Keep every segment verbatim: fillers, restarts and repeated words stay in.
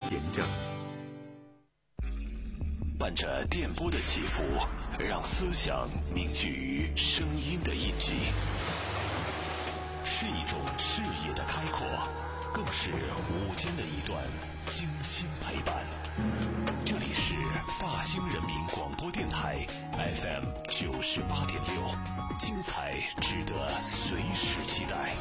验证。 伴着电波的起伏，让思想凝聚于声音的印记，是一种视野的开阔，更是午间的一段精心陪伴。这里是大兴人民广播电台 F M 九十八点六，精彩值得随时期待。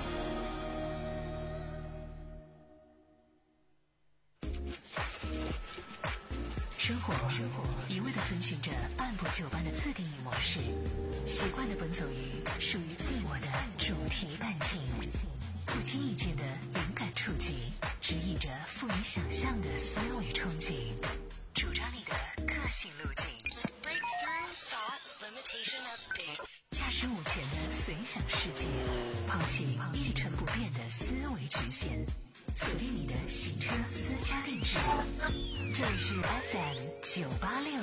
生活一味地遵循着按部就班的自定义模式，习惯地奔走于属于自我的主题感情，不经意间的灵感触及，指引着富于想象的思维冲击，主张你的个性路径。Breakthrough Thought Limitation Update， 驾驶目前的随想世界，抛弃一成不变的思维局限，锁定你的洗车私家定制。这里是 F M 九八六。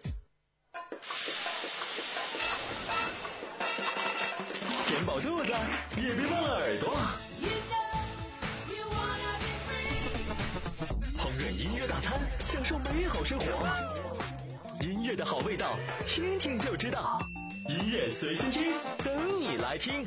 填饱肚子也别忘了耳朵。烹饪音乐大餐，享受美好生活。音乐的好味道，听听就知道。音乐随心听，等你来听。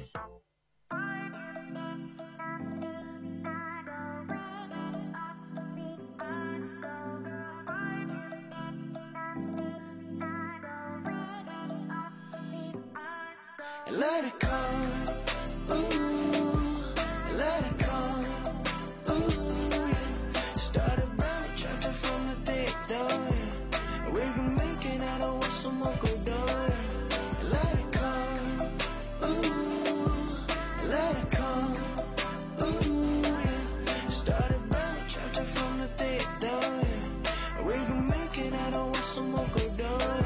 Let it come, ooh, let it come, ooh, yeah. Start a brand chapter from the get-go, yeah. We can make it out of what's some more good, yeah. Let it come, ooh, let it come, ooh, yeah. Start a brand chapter from the get-go, yeah. We can make it out of what's some more good, yeah.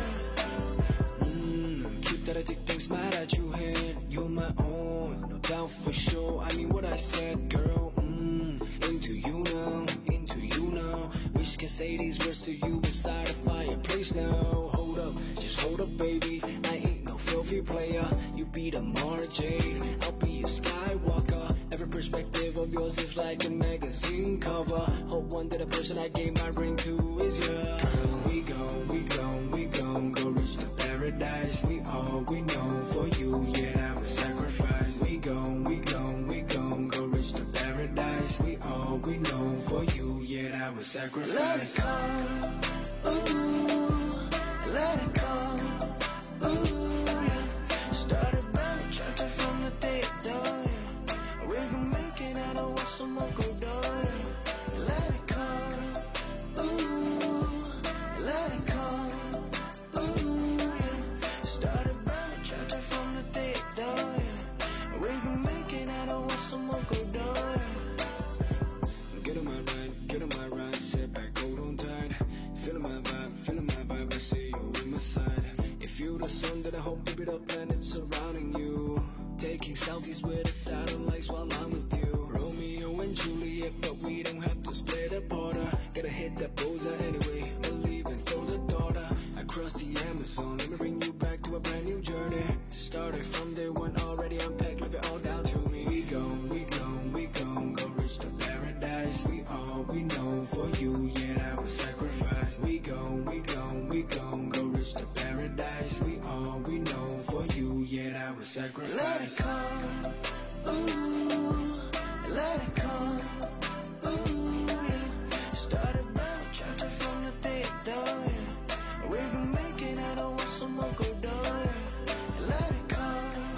Mmm, keep that addicting smile that you had, you're my own, no doubt for sure. I mean what I said, girl. Mmm, into you now, into you now. Wish I could say these words to you beside a fireplace now. Hold up, just hold up, baby. I ain't no filthy player. You be the Mara Jade, I'll be a Skywalker. Every perspective of yours is like a magazine cover. Hope one day the person I gave my ring to is you. Girl, we gon', we gon', we gon' go reach the paradise. We all we know for you, yeah, I would sacrifice. We gon', we gon', we gon' go reach the paradise. We all we know for you, yeah, I would sacrifice. Let it come, ooh, let it come, ooh, yeah. Start a brand chapter from the get-go, yeah. We can make it out of what's some more good, yeah. Let it come, ooh, let it come, ooh, yeah. Start a brand chapter from the get-go, yeah. We can make it out of what's some more good, yeah. Get on my ride, get on my ride, sit back, hold on tight. Feeling my vibe, feeling my vibe, I see you in my side. If you the sun, then I hope you be the planet surrounding you. Taking selfies with the satellites while I'm with you. Romeo and Juliet, but we don't have to split apart. Gotta hit that bullseye anyway, believe and throw the daughter. I crossed the Amazon, let me bring you back to a brand new journey. Started from day one, already unpacked, leave it all down to me. We gon', we gon', we gon' go reach the paradise. We all we know for you, yeah, I would sacrifice. We gon', we gon', we gon' go reach the paradise. We all we know for you, yeah, I would sacrifice. Let it come, ooh, let it come, ooh, yeah. Start a brand chapter from the get-go, yeah. We can make it out of what's some more good, yeah. Let it come,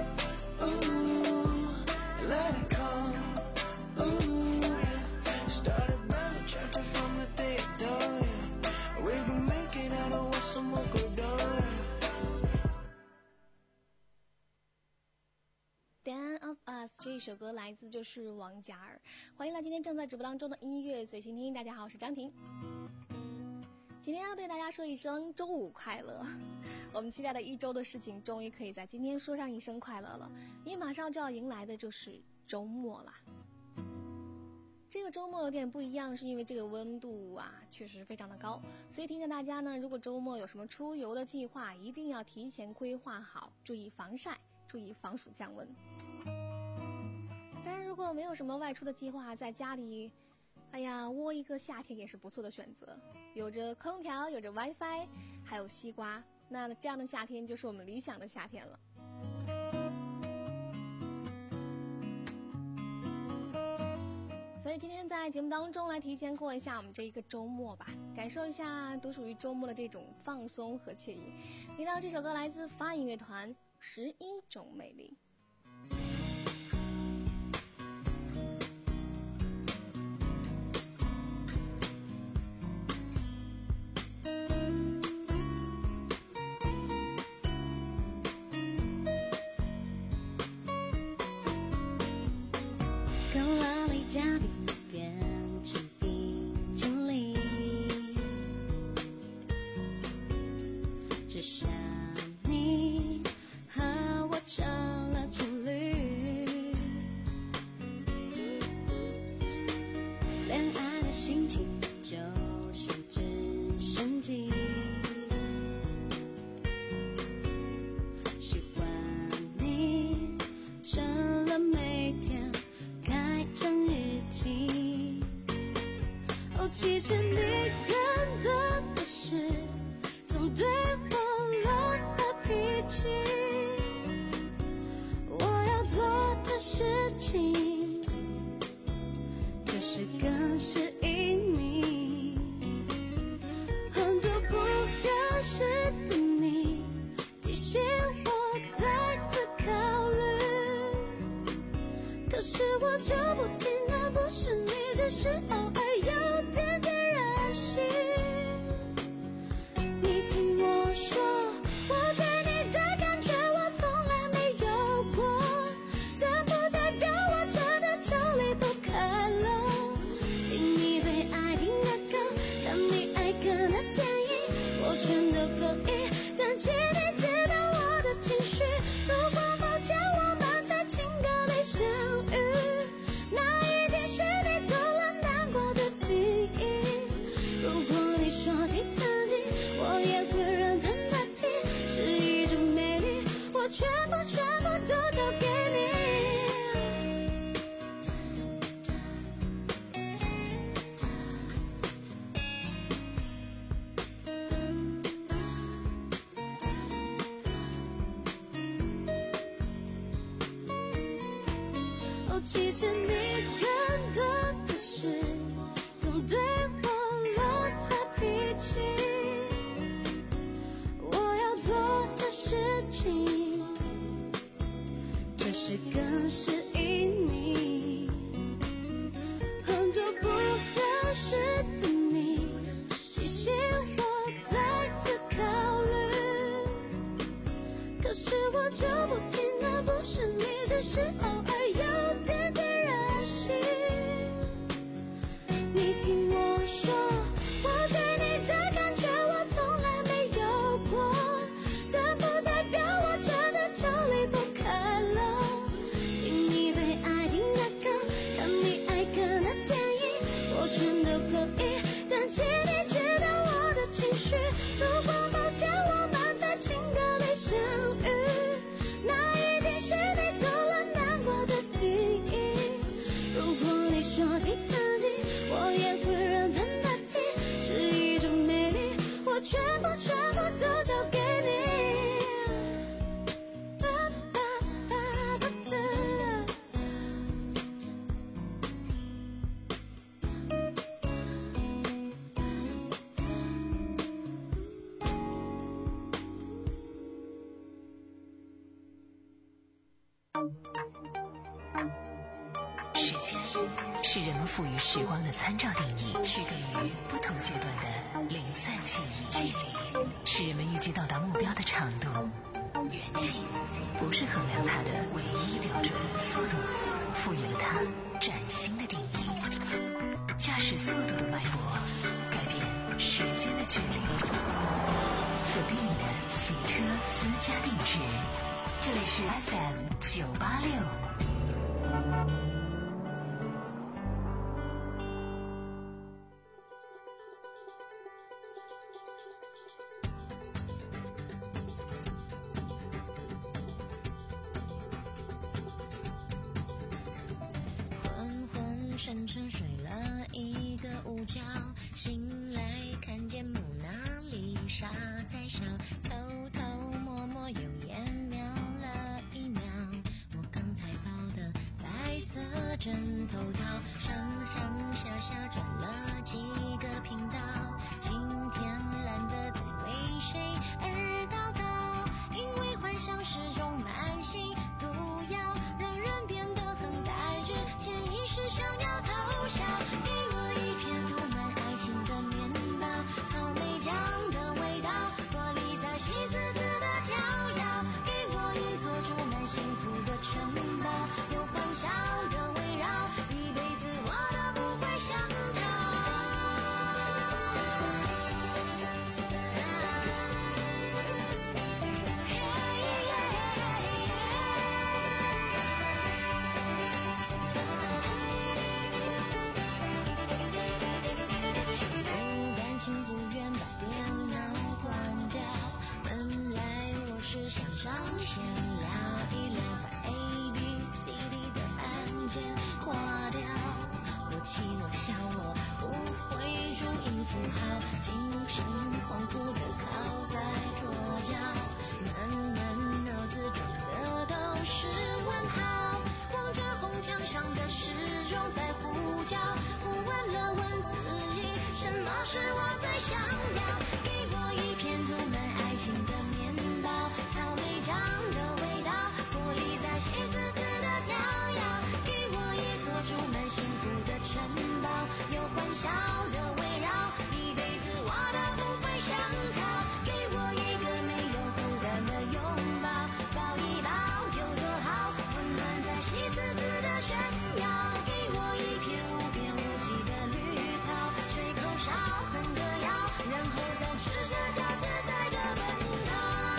ooh, let it come, ooh, yeah. Start a brand chapter from the get-go, yeah. We can make it out of what's some more good, yeah. Dan of Us 这一首歌来自就是王嘉尔。欢迎来今天正在直播当中的音乐随心听，大家好，我是张婷。今天要对大家说一声周五快乐。我们期待的一周的事情终于可以在今天说上一声快乐了，因为马上就要迎来的就是周末啦。这个周末有点不一样，是因为这个温度啊确实非常的高，所以提醒大家呢，如果周末有什么出游的计划，一定要提前规划好，注意防晒，注意防暑降温。当然如果没有什么外出的计划，在家里哎呀，窝一个夏天也是不错的选择，有着空调，有着 WiFi， 还有西瓜，那这样的夏天就是我们理想的夏天了。所以今天在节目当中来提前过一下我们这一个周末吧，感受一下独属于周末的这种放松和惬意。听到这首歌来自发音乐团《十一种美丽》。 其实你更多的是总对我乱发脾气，我要做的事情就是更适应你，很多不合适的你提醒我再次考虑，可是我就不听，那不是你，只是偶尔有点点任性。你听我说，我对你的感觉我从来没有过，但不代表我真的就离不开了。听你最爱听的歌，看你爱看的电影，我全都可以，但请你知道我的情绪。如果某天我们在情歌里相遇，那一定是你懂了难过的定义。如果你说起曾经，我也会认真的听，是一种美丽，我全部全部都交给你。哦，其实你更多的是总对我乱发脾气，我要做的事情就是更适应你，很多不合适的你提醒我再次考虑，可是我就不听，那不是你，只是偶尔有点点任性。你听我说，我对你的感觉我从来没有过，但不代表我真的就离不开了。听你最爱听的歌，看你爱看的电影，我全都可以，但请你知道我的情绪。如果某天我们在情歌里相遇，那一定是你懂了难过的定义。如果你说起曾经，我也会认真的听，是一种美丽，我全部全部都交给你。哒哒哒哒哒。 时间是人们赋予时光的参照定义，区隔于不同阶段的零散记忆。距离是人们预计到达目标的长度，远近不是衡量它的唯一标准，速度赋予了它崭新的定义。驾驶速度的脉搏，改变时间的距离。锁定你的行车私家定制，这里是 F M 九八六。 昏昏沉沉睡了一角，醒来看见蒙娜丽莎在笑，偷偷摸摸有眼瞄了一秒，我刚才抱的白色枕头套，上上下下转了几个频道，今天懒得再为谁而祷告，因为幻想是种慢性毒药，让人变得很呆滞，潜意识想要偷笑。给我一片涂满爱情的面包，草莓酱的味道，玻璃在喜滋滋的跳跃，给我一座住满幸福的城堡，有欢笑的围绕，一辈子我都不会想逃。不甘情不愿把电脑关掉，本来我是想上线聊一聊，把 A B C D 的按键划掉，我气我笑我不会注音符号，精神恍惚的靠在桌角，满满脑子装的都是问号，望着红墙上的时钟在呼叫，我问了问自己，什么是我最想要？给我一片涂满爱情的面包，草莓酱的味道，玻璃在喜滋滋的跳跃，给我一座住满幸福的城堡，有欢笑的围绕，一辈子我都不会想逃。给我一个没有负担的拥抱，抱一抱有多好，温暖在喜滋滋的炫耀，给我一片无边无际的绿草，吹口哨哼歌谣，然后再赤着脚自在的奔跑。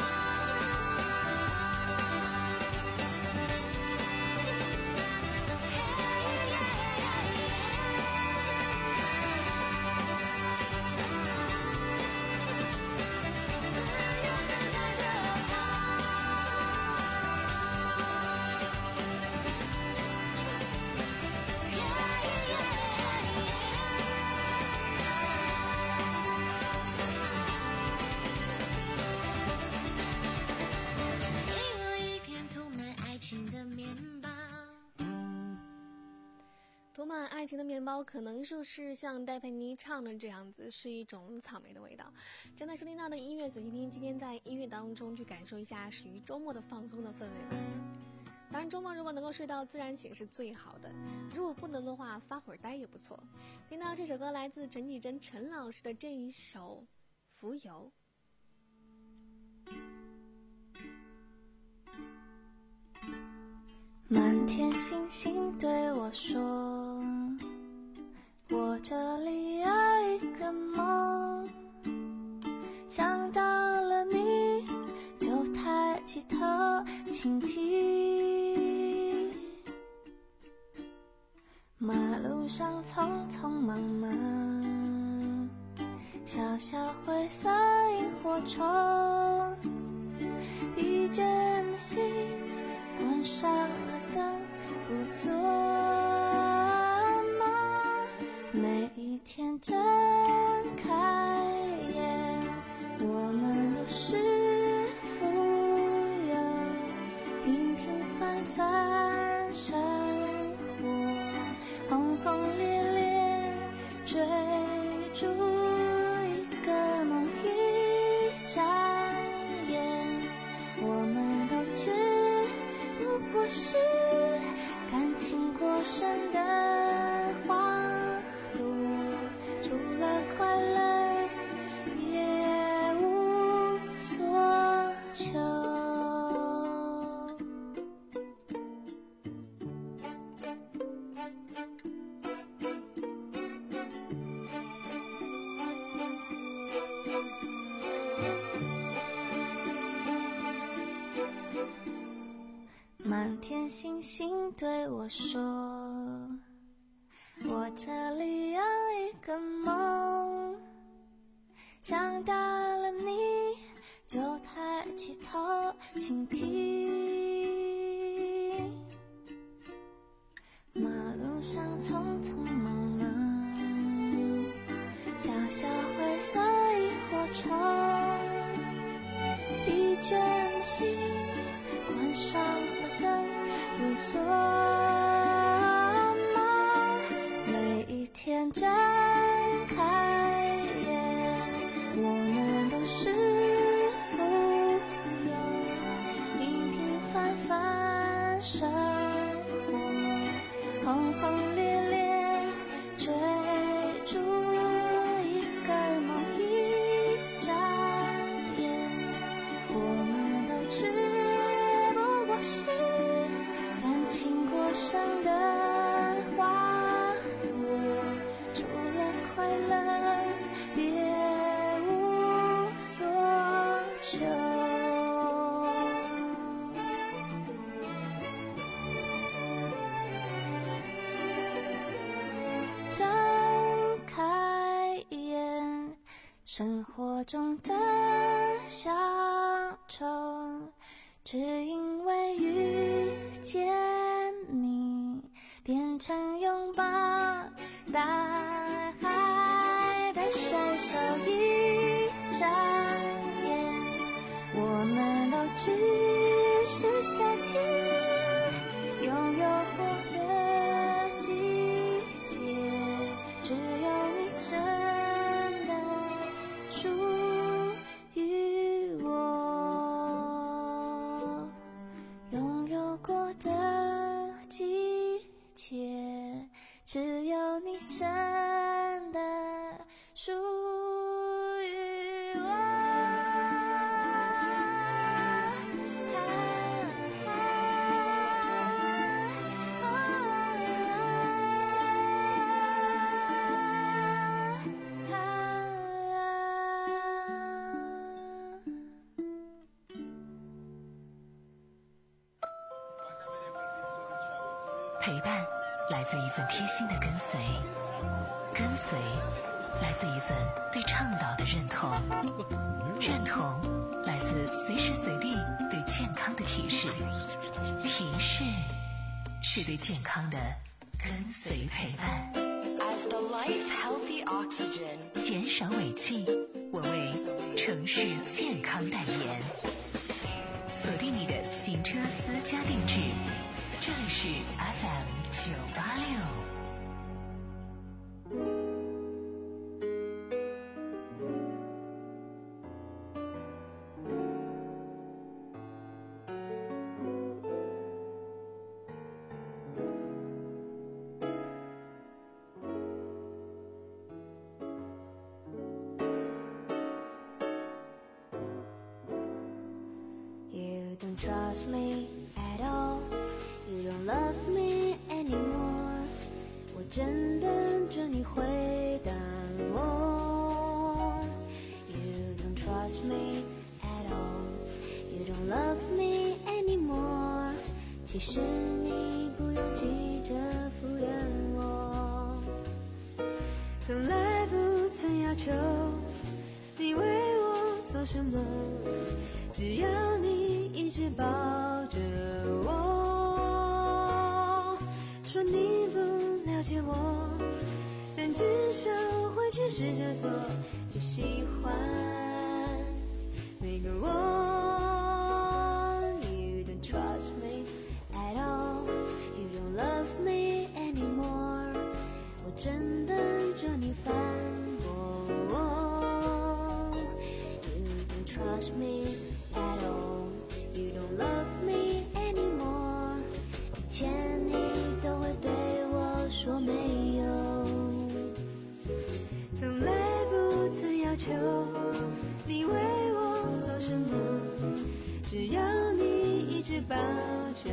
自由自在的跑。给我一片涂满爱情的面包。 涂满爱情的面包，可能就是像戴佩妮唱的这样子，是一种草莓的味道。正在收听到的音乐随心听，今天在音乐当中去感受一下属于周末的放松的氛围吧。当然，周末如果能够睡到自然醒是最好的，如果不能的话，发会儿呆也不错。听到这首歌来自陈绮贞陈老师的这一首《浮游》。 满天星星对我说，我这里有一个梦，想到了你就抬起头倾听，马路上匆匆忙忙，小小灰色萤火虫，疲倦的心关上了灯，不做梦。每一天睁开眼，我们都是浮游，平平凡凡生活，轰轰烈烈追逐一个梦，一眨眼，我们都只或是感情过深的花朵，除了快乐也无所求。满天星星对我说，我这里有一个梦，想到了你就抬起头倾听，马路上匆匆忙忙， 窗，疲倦的心关上了灯，有错吗？每一天睁开眼，我们都是富有，平平凡凡生活，轰轰烈烈追逐一个梦，一眨眼，我们都只不过是感情过剩的花朵，除了快乐别无所求。睁开眼，生活中的小丑，只因为遇见你，变成拥抱大海的水手。一眨眼，我们都只是夏天拥有过的季节，只有你真的属于我，拥有过的季节，只有你真的属于我。 陪伴来自一份贴心的跟随，跟随来自一份对倡导的认同，认同来自随时随地对健康的提示，提示是对健康的跟随陪伴。 As the life healthy oxygen， 减少尾气，我为城市健康代言。锁定你的行车私家定制，这里是 F M 九八六。 You don't trust me at all, you don't love me anymore. 我正等着你回答我。You don't trust me at all, you don't love me anymore. 其实你不用急着敷衍我，从来不曾要求你为我做什么，只要你一直抱着我，说你不了解我，但至少会去试着做，去喜欢每个我。You don't trust me at all, you don't love me anymore. 我正等着你反驳我。You don't trust me at all, you don't love me anymore. 以前你都会对我说没有，从来不曾要求你为我做什么，只要你一直抱着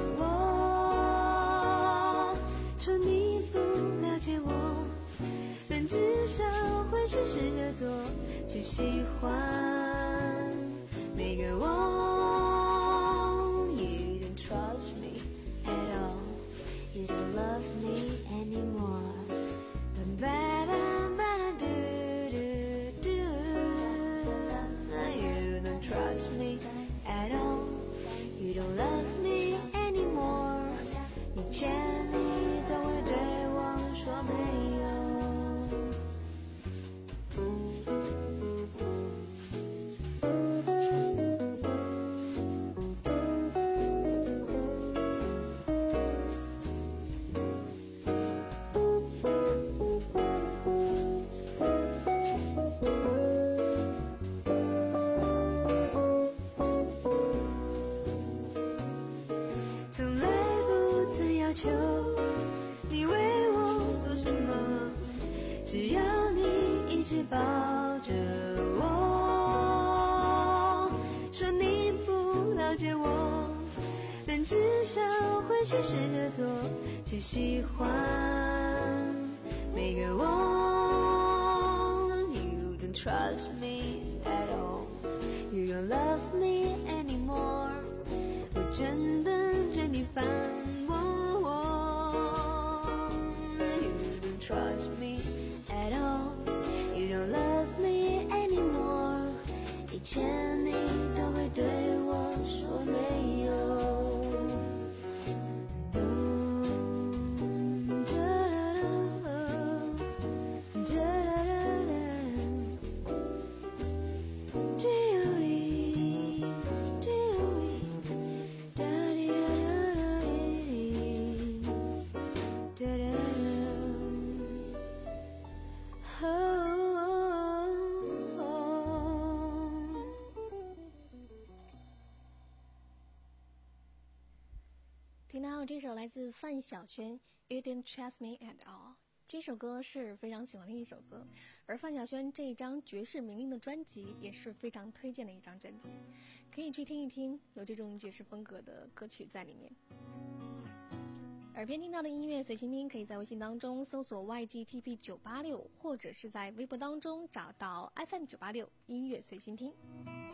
我，说你不了解我，但至少会去试着做，去喜欢每个我。You don't trust me at all, you don't love me anymore. Ba ba ba do do do. You don't trust me at all, you don't love me anymore. 以前你都会对我说没有。 抱着我，说你不了解我，但至少会去试着做，去喜欢每个我。You don't trust me at all, you don't love me anymore， 我真等着你烦我。You don't trust me at all, you don't love me anymore， 以前你都会对我说没有。 听到这首来自范晓萱 You Didn't Trust Me at All， 这首歌是非常喜欢的一首歌，而范晓萱这一张绝世名伶的专辑也是非常推荐的一张专辑，可以去听一听，有这种爵士风格的歌曲在里面。耳边听到的音乐随心听，可以在微信当中搜索 Y G T P 九八六， 或者是在微博当中找到 F M 九八六音乐随心听。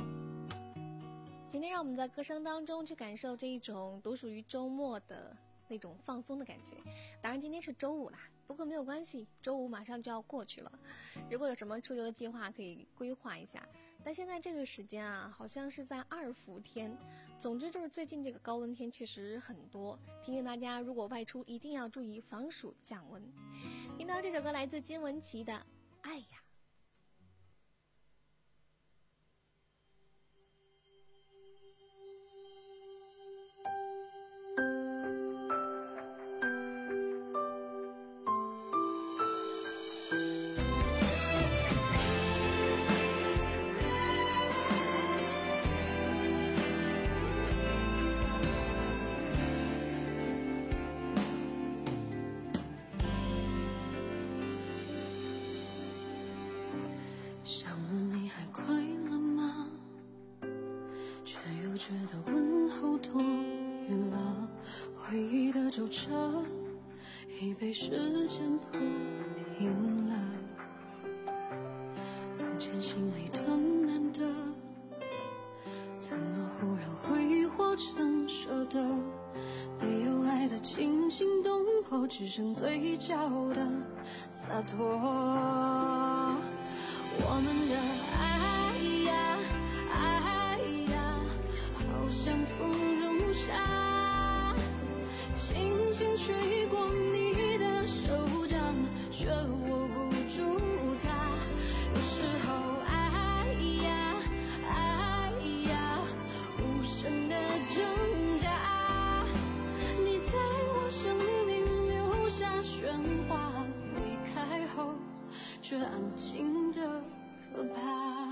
今天让我们在歌声当中去感受这一种独属于周末的那种放松的感觉。当然今天是周五啦，不过没有关系，周五马上就要过去了，如果有什么出游的计划可以规划一下。但现在这个时间啊，好像是在二伏天，总之就是最近这个高温天确实很多，提醒大家如果外出一定要注意防暑降温。听到这首歌来自金玟岐的《爱呀》。 想问你还快乐吗？却又觉得问候多余了。回忆的皱褶已被时间铺平了。从前心里的难得，怎么忽然挥霍成舍得？没有爱的惊心动魄，只剩嘴角的洒脱。我们的爱呀爱呀，好像风中沙，轻轻吹过你的手掌，却握不住它。有时候爱呀爱呀，无声的挣扎，你在我生命留下喧哗，离开后却安静的可怕。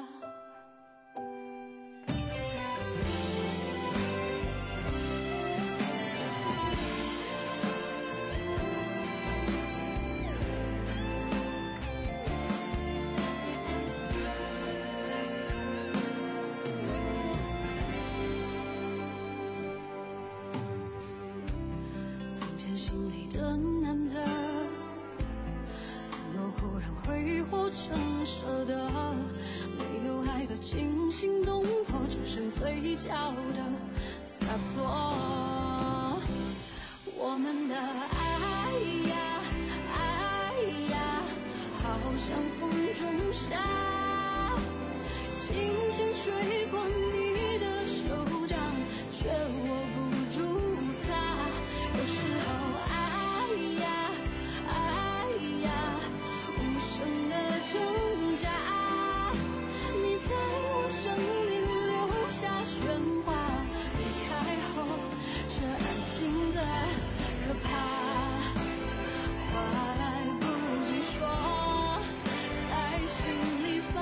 从前心里的难得，怎么忽然挥霍成舍得？没有爱的惊心动魄，只剩嘴角的洒脱。我们的爱呀爱呀，好像风中沙，轻轻吹过你的手掌，却握不住它。有时候爱呀爱呀，无声的挣扎，你在我生命留下喧哗，离开后却安静的可怕。话来不及说，在心里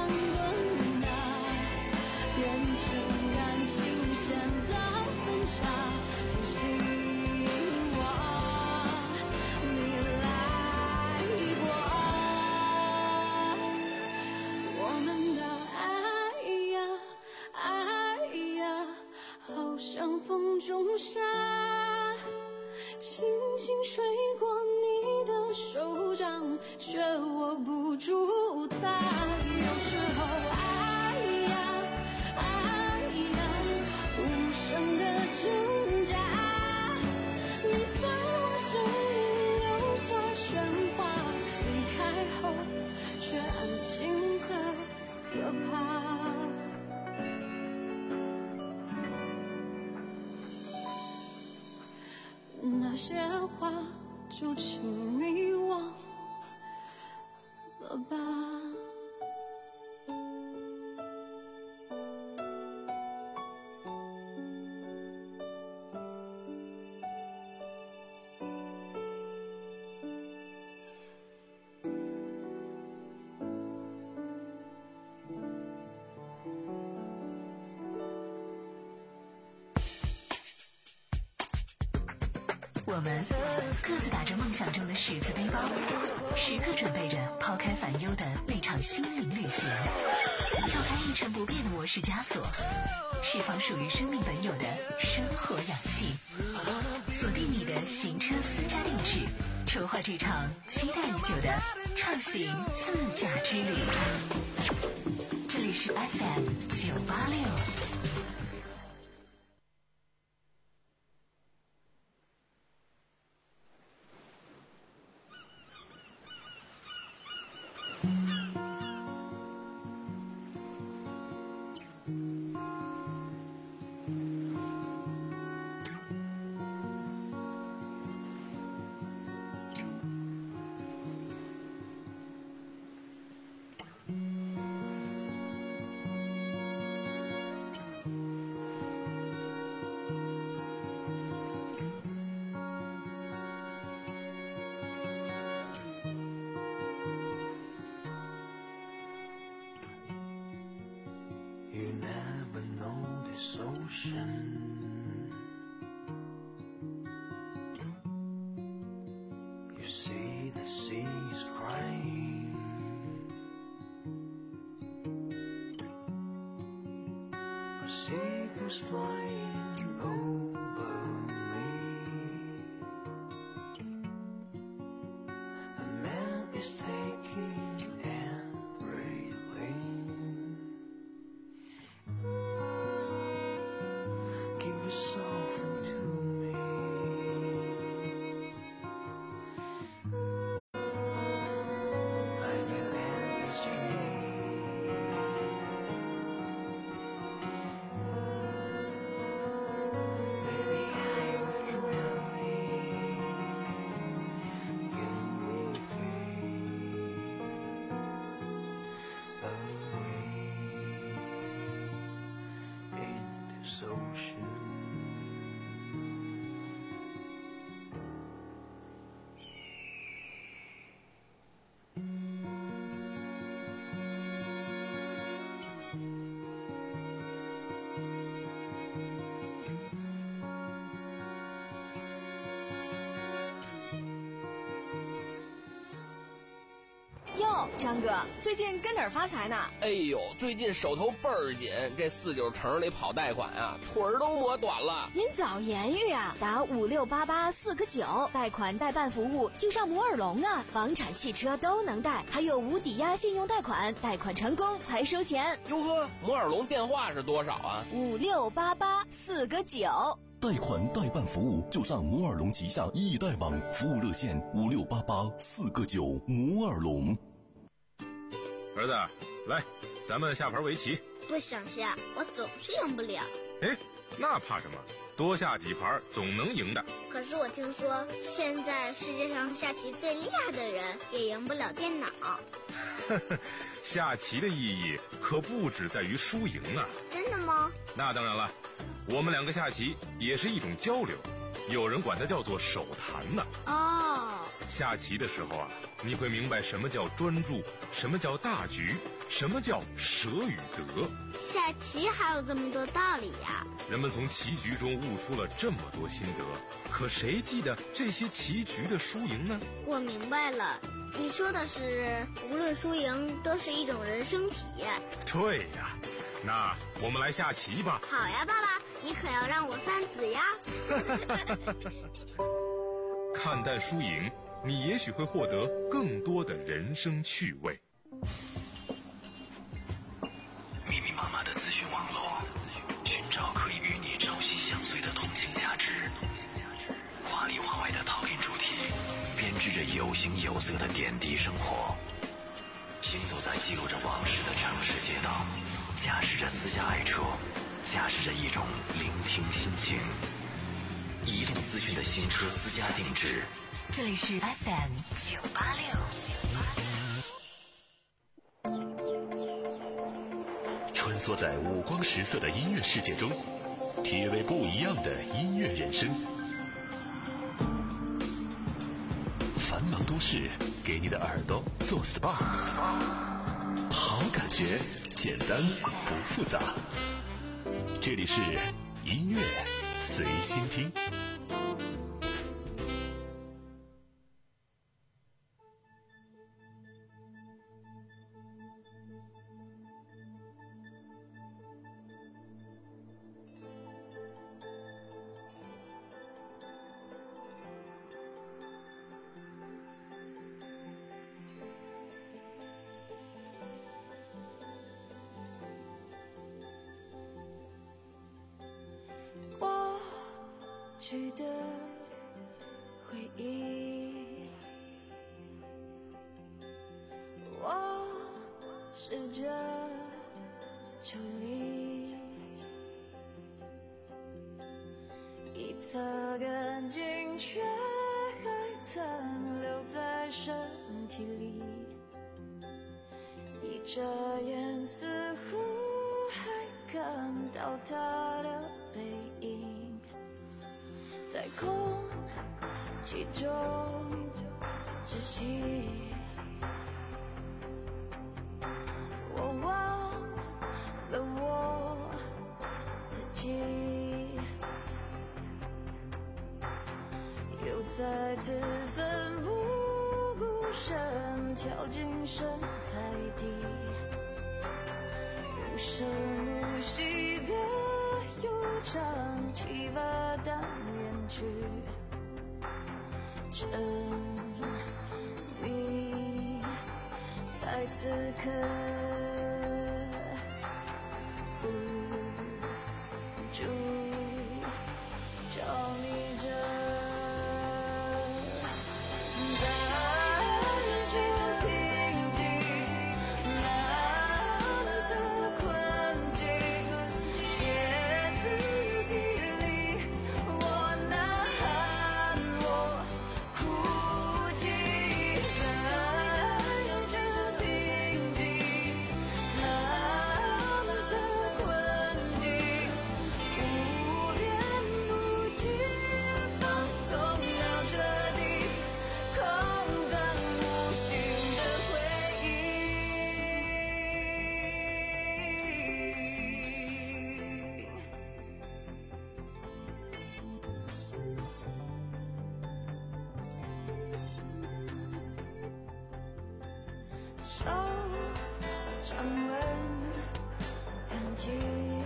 可怕。那些话就请你忘了吧。 我们各自打着梦想中的十字背包，时刻准备着抛开烦忧的那场心灵旅行，跳开一成不变的模式枷锁，释放属于生命本有的生活氧气，锁定你的行车私家定制，筹划这场期待已久的畅行自驾之旅。这里是 F M 九八六。 You never know this ocean. You see the seas crying. A seagull's flying over me. A man is taking everything. Give something to me. I'm your endless dream. Maybe I was drowning. Can we fade away in this ocean? 哟，张哥，最近跟哪儿发财呢？ 哎呦，最近手头倍儿紧，这四九城里跑贷款啊，腿儿都磨短了。 您早言语啊，打五六八八四个九，贷款代办服务就上摩尔龙啊，房产、汽车都能贷，还有无抵押信用贷款，贷款成功才收钱。 哟呵，摩尔龙电话是多少啊？ 五六八八四个九。 贷款代办服务就上摩尔龙旗下易贷网服务热线五六八八四个九摩尔龙。 儿子，来，咱们下盘围棋。 不想下，我总是赢不了。 哎，那怕什么？多下几盘总能赢的。 可是我听说，现在世界上下棋最厉害的人也赢不了电脑。 下棋的意义可不只在于输赢啊。 真的吗？ 那当然了，我们两个下棋也是一种交流，有人管它叫做手谈呢。 哦， 下棋的时候啊，你会明白什么叫专注，什么叫大局，什么叫舍与得。 下棋还有这么多道理呀！ 人们从棋局中悟出了这么多心得，可谁记得这些棋局的输赢呢？ 我明白了，你说的是无论输赢都是一种人生体验。 对呀，那我们来下棋吧。 好呀，爸爸，你可要让我三子呀。 看淡输赢，你也许会获得更多的人生趣味。 密密麻麻的资讯网络，寻找可以与你朝夕相随的同性价值。华里华外的陶冶主题，编织着有形有色的点滴生活。行走在记录着往事的城市街道， 下爱车，驾驶着一种聆听心情。移动资讯的新车私家定制， 这里是 F M 九八六。 穿梭在五光十色的音乐世界中，体味不一样的音乐人生。繁忙都市给你的耳朵做 S P A， 好感觉简单不复杂。这里是音乐随心听。 去的回忆，我试着抽离，一擦干净，却还残留在身体里，一眨眼，似乎还看到他的背影。在空气中窒息，我忘了我自己，又再次奋不顾身跳进深海底，无声无息的悠长启发淡去证明，在此刻无助着迷着，在这平静难测困境，歇斯底里，我呐喊，我哭泣，在这平静难测困境，无缘无尽放纵到彻底，空荡无形的回忆。手掌纹痕迹，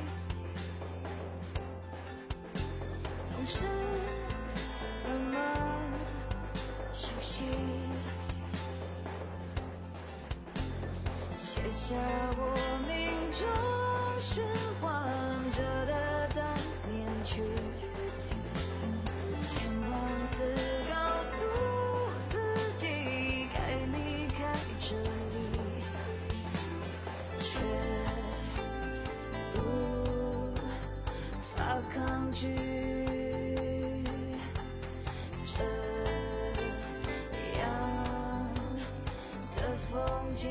总是那么熟悉，写下我命中循环着的单恋曲，千万次告诉自己该离开这里，却无法抗拒这样的风景。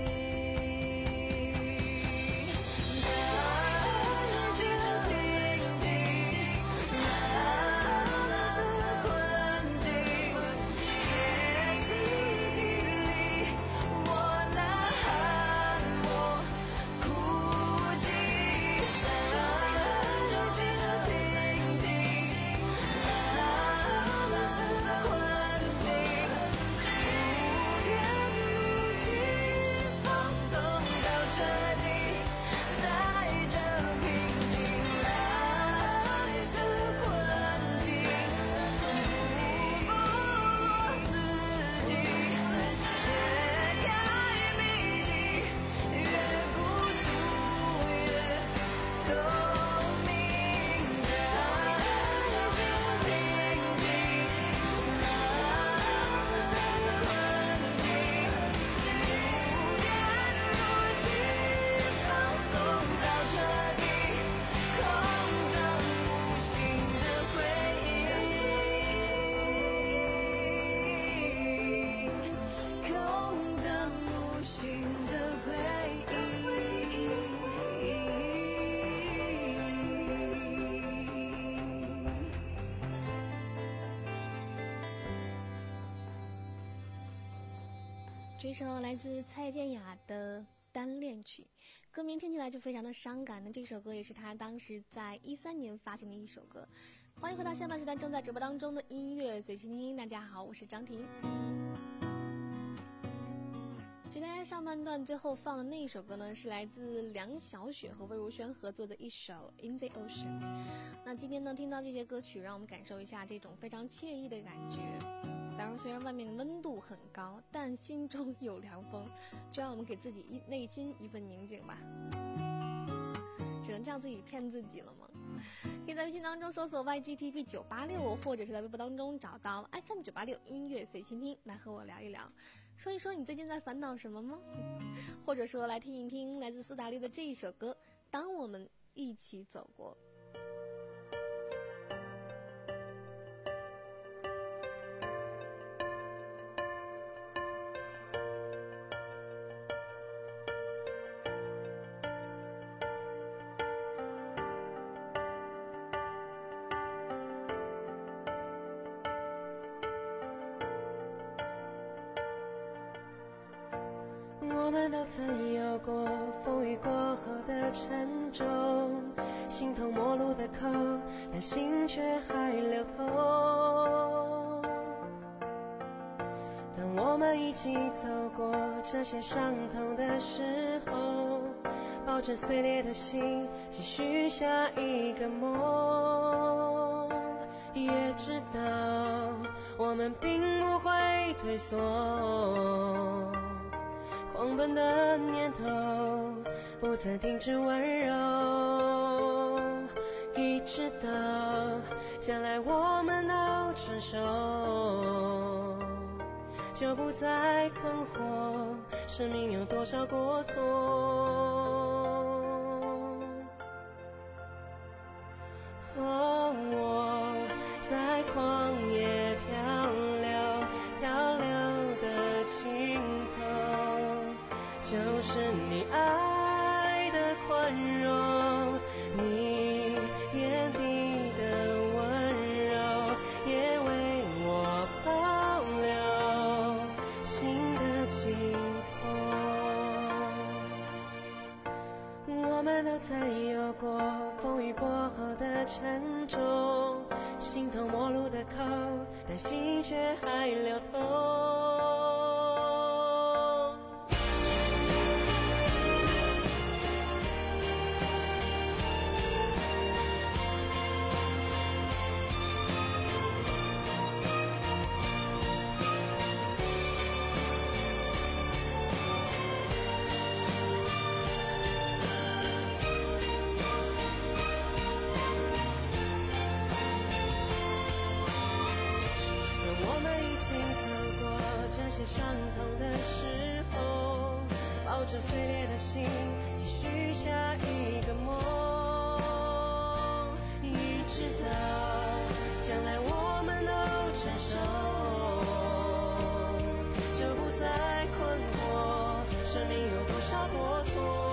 放这首来自蔡健雅的单恋曲，歌名听起来就非常的伤感。那这首歌也是她当时在一三年发行的一首歌。欢迎回到下半时段正在直播当中的音乐随心听。大家好，我是张婷。今天上半段最后放的那一首歌呢，是来自梁晓雪和魏如萱合作的一首《In the Ocean》。那今天呢，听到这些歌曲，让我们感受一下这种非常惬意的感觉。然后虽然外面温度很高，但心中有凉风，就让我们给自己一内心一份宁静吧。只能这样自己骗自己了吗？可以在微信当中搜索 Y G T V 九八六，或者是在微博当中找到 F M 九八六音乐随心听，来和我聊一聊，说一说你最近在烦恼什么吗？或者说来听一听来自苏打绿的这一首歌《当我们一起走过》。 我们都曾有过风雨过后的沉重，形同陌路的口，但心却还流通。当我们一起走过这些伤痛的时候，抱着碎裂的心继续下一个梦，也知道我们并不会退缩，狂奔的念头不曾停止温柔，一直到将来我们都成熟，就不再困惑生命有多少过错。哦，我在旷野漂流，漂流的尽头就是你爱的宽容，你眼底的温柔，也为我保留心的尽头。我们都曾有过风雨过后的沉重，形同陌路的口，但心却还流通。伤痛的时候，抱着碎裂的心继续下一个梦，一直到将来我们都成熟，就不再困惑生命有多少过错。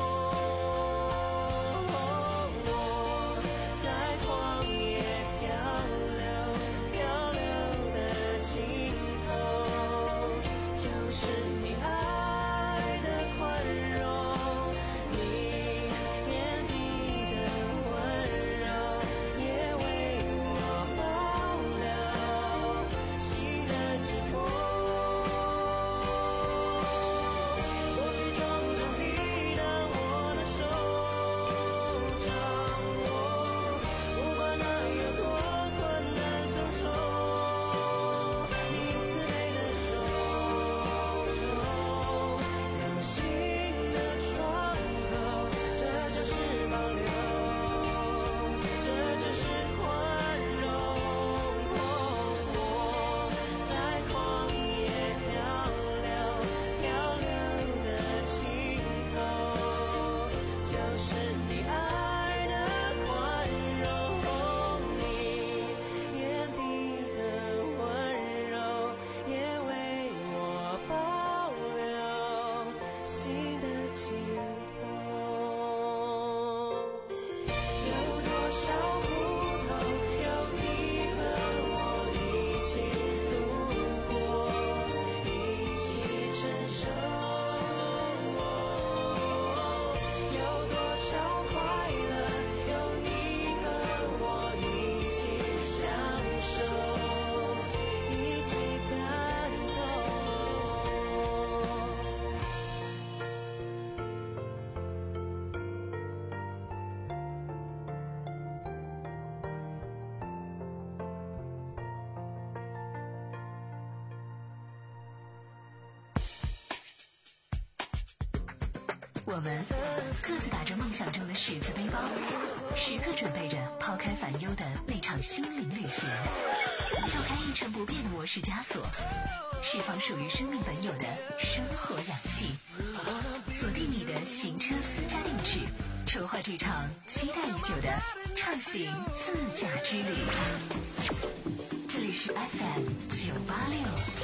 我们各自打着梦想中的十字背包，时刻准备着抛开烦忧的那场心灵旅行，跳开一成不变的模式枷锁，释放属于生命本有的生活氧气，锁定你的行车私家定制，筹划这场期待已久的畅行自驾之旅。这里是 F M 九八六。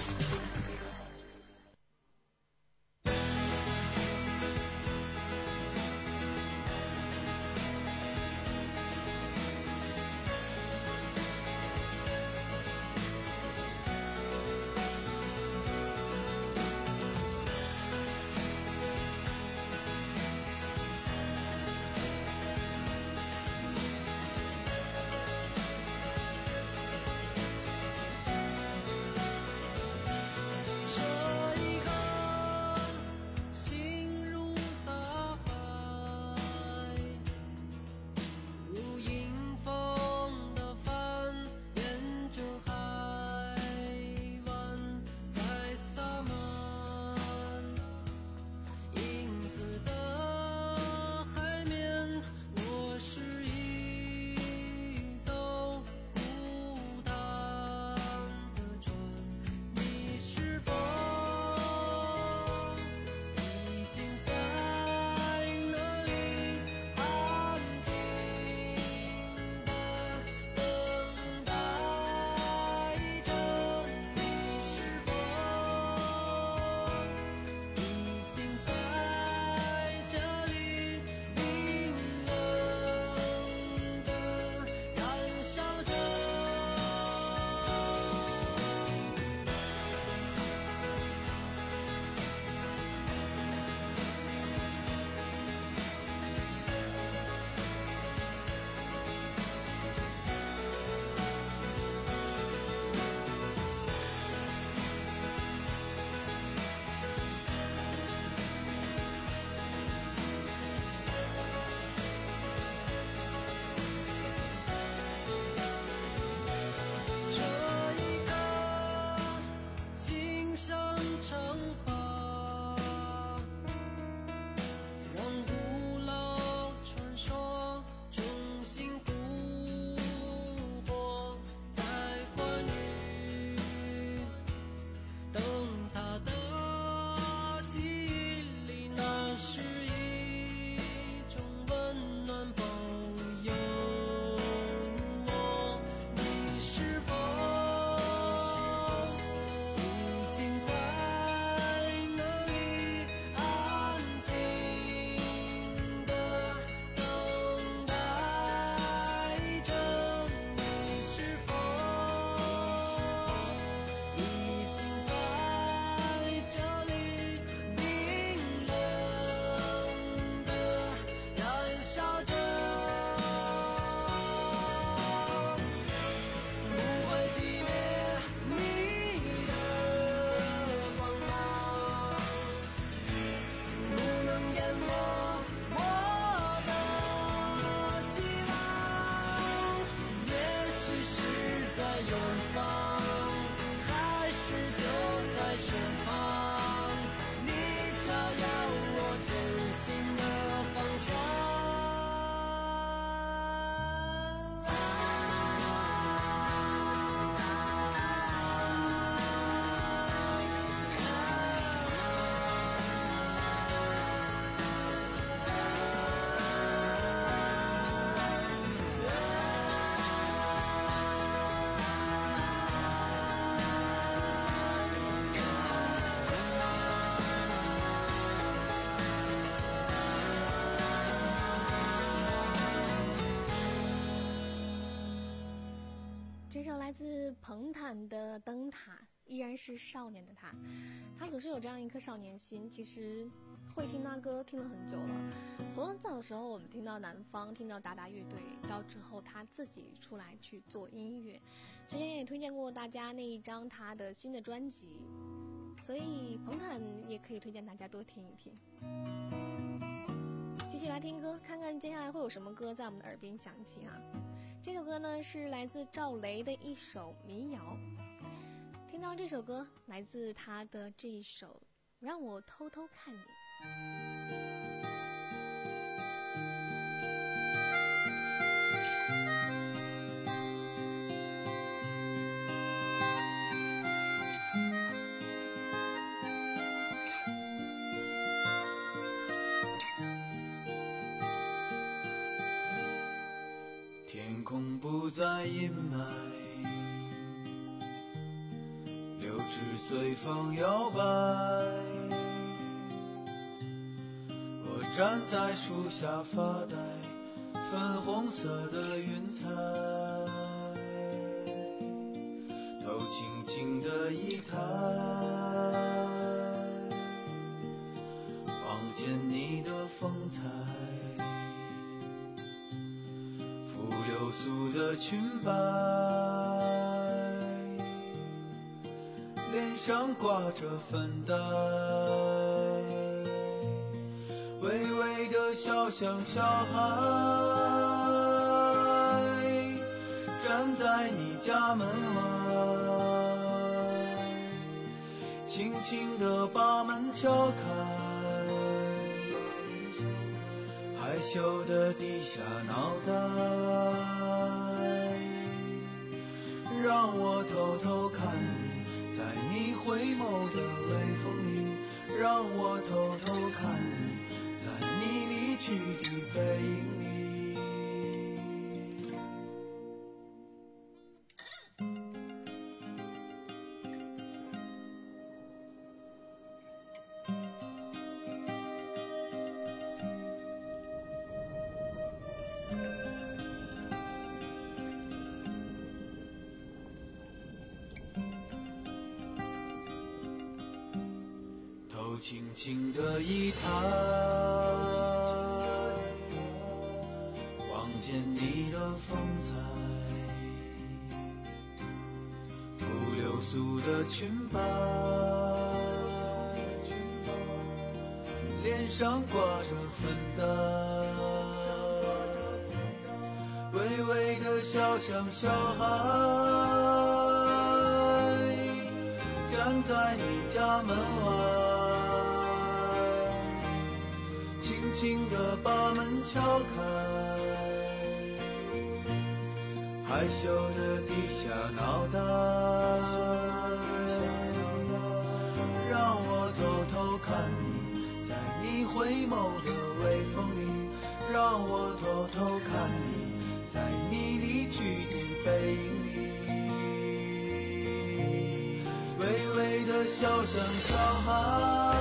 彭坦的灯塔依然是少年的他，他总是有这样一颗少年心。其实会听他歌听了很久了，从早的时候我们听到南方，听到达达乐队，到之后他自己出来去做音乐。之前也推荐过大家那一张他的新的专辑，所以彭坦也可以推荐大家多听一听。继续来听歌，看看接下来会有什么歌在我们的耳边响起啊。这首歌呢是来自赵雷的一首民谣，听到这首歌来自他的这一首让我偷偷看你。 空不再阴霾，柳枝随风摇摆。我站在树下发呆，粉红色的云彩，头轻轻的一抬，望见你的风采。流苏的裙摆，脸上挂着粉黛，微微的笑像小孩，站在你家门外，轻轻地把门敲开，害羞地低下脑袋，让我偷偷看你，在你回眸的微风里，让我偷偷看你，在你离去的背影里。头轻轻的一抬，望见你的风采，拂流苏的裙摆，脸上挂着粉黛，微微的笑像小孩，站在你家门外，轻轻地把门敲开，害羞地低下脑袋，让我偷偷看你，在你回眸的微风里，让我偷偷看你，在你离去的背影里，微微的笑像小孩，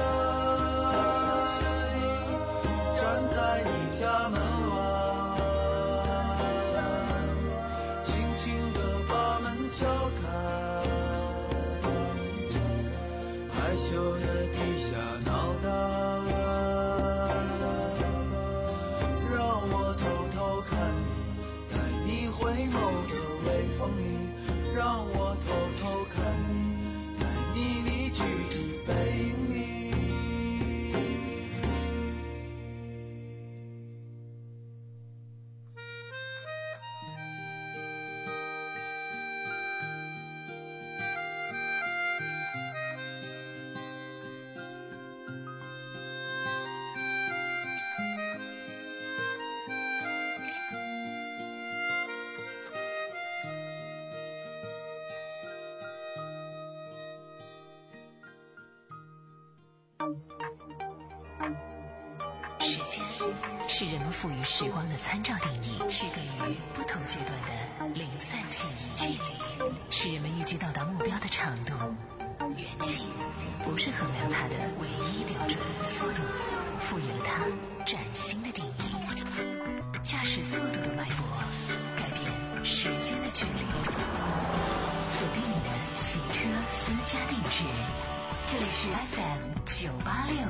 站在你家门外，轻轻地把门敲开，害羞地低下脑袋，让我偷偷看你，在你回眸的微风里，让我偷偷看你，在你离去的背影里。 时间是人们赋予时光的参照定义，区隔于不同阶段的零散记忆。距离是人们预计到达目标的长度，远近不是衡量它的唯一标准。速度赋予了它崭新的定义，驾驶速度的脉搏改变时间的距离。锁定你的行车私家定制，这里是 F M 九八六。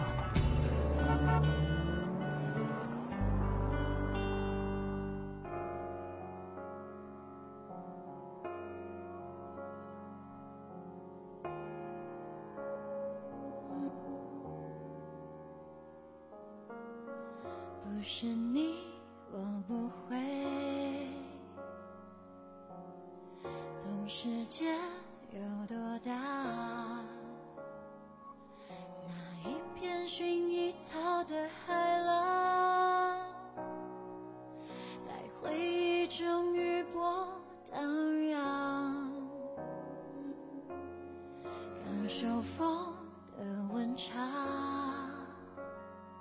不是你，我不会懂世界有多大。那一片薰衣草的海浪，在回忆中余波荡漾，感受风的温差。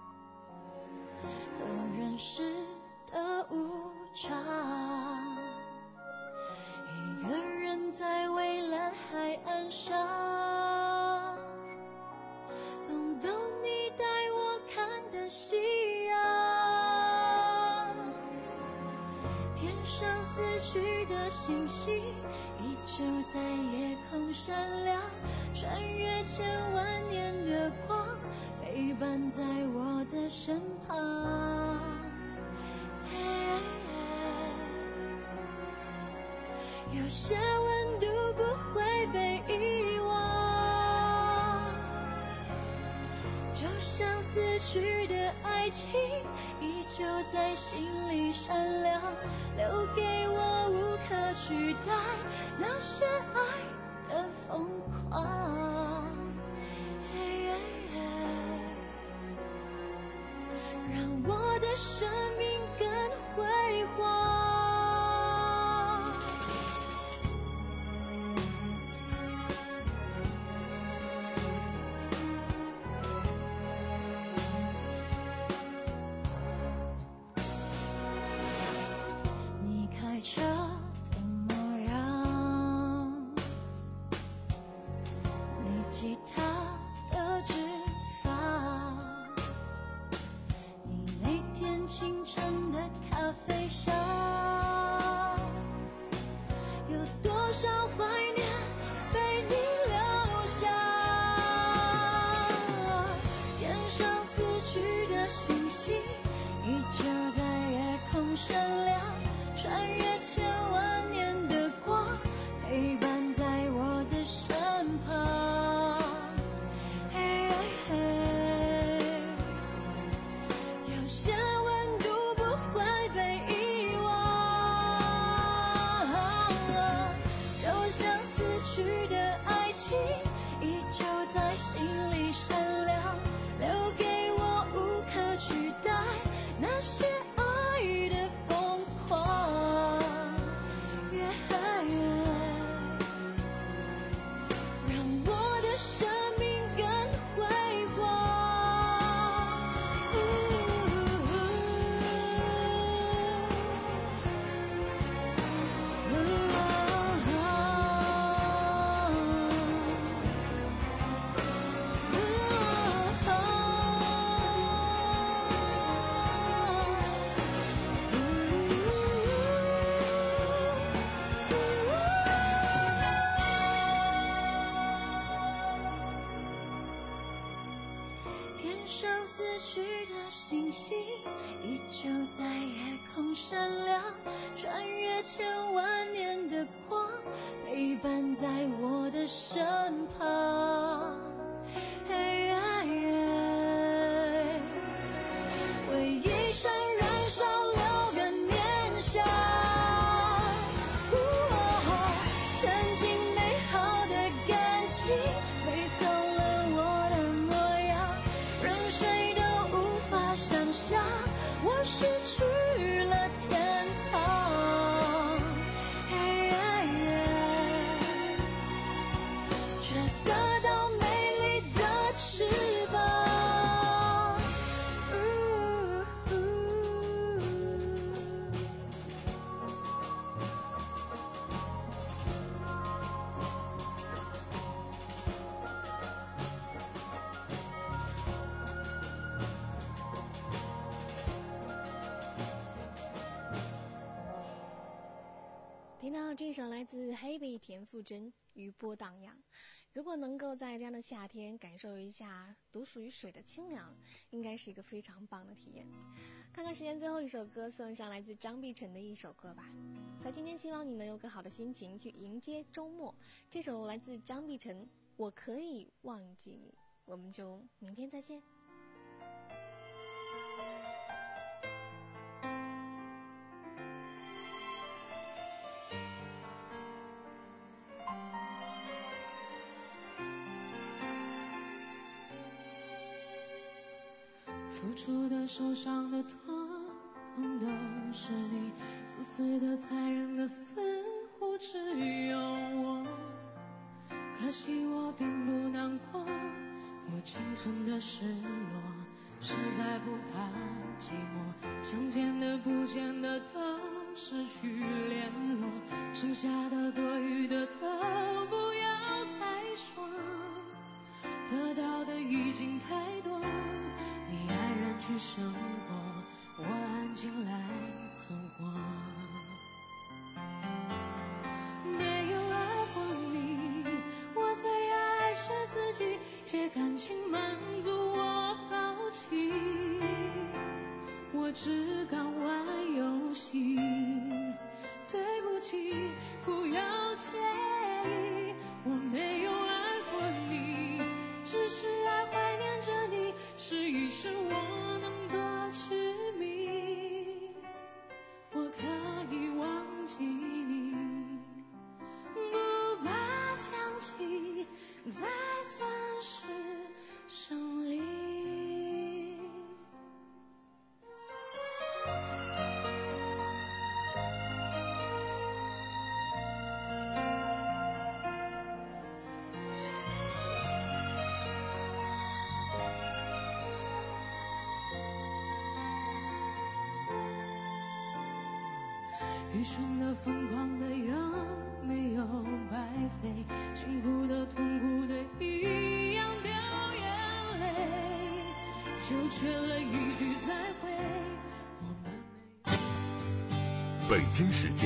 和人世的无常， 天上死去的星星依旧在夜空闪亮，穿越千万年的光，陪伴在我的身旁。有些温度不会被遗忘，就像死去的爱情依旧在心里闪亮，留给我无可取代那些爱的疯狂，让我的生命更辉煌。开车的模样，你吉他的指法，你每天清晨的咖啡香，有多少怀念被你留下。天上死去的星星依旧在夜空闪亮，穿越千万年的光，陪伴在我的身旁。嘿嘿，有些温度不会被遗忘，就像死去的爱情依旧在心里闪亮，留给我无可取代那些爱的疯狂，让我的生命更辉煌。天上死去的星星依旧在夜空闪亮，穿越千万年的光，陪伴在我的身旁。嘿为一生燃烧六个年夏，曾经美好的感情美好了我的模样，任谁都无法想象我失去了天堂，却得到美丽的翅膀。 听到这首来自黑贝田馥甄《余波荡漾》，如果能够在这样的夏天感受一下独属于水的清凉，应该是一个非常棒的体验。看看时间，最后一首歌送上来自张碧晨的一首歌吧。在今天，希望你能有个好的心情去迎接周末。这首来自张碧晨《我可以忘记你》，我们就明天再见。 付出的、受伤的、痛痛都是你，自私的、残忍的，似乎只有我。可惜我并不难过，我仅存的失落，实在不怕寂寞。想见的、不见的都失去联络，剩下的、多余的都不要再说，得到的已经太多。你安然去生活，我安静来存活。 借感情满足我好奇，我只敢玩游戏。对不起，不要介意，我没有爱过你，只是爱怀念着你，试一试我能多痴迷，我可以忘记你，不怕想起，才算是胜利。余生的疯狂的有没有白费，辛苦的痛苦的一样掉眼泪，就缺了一句再会。 北京时间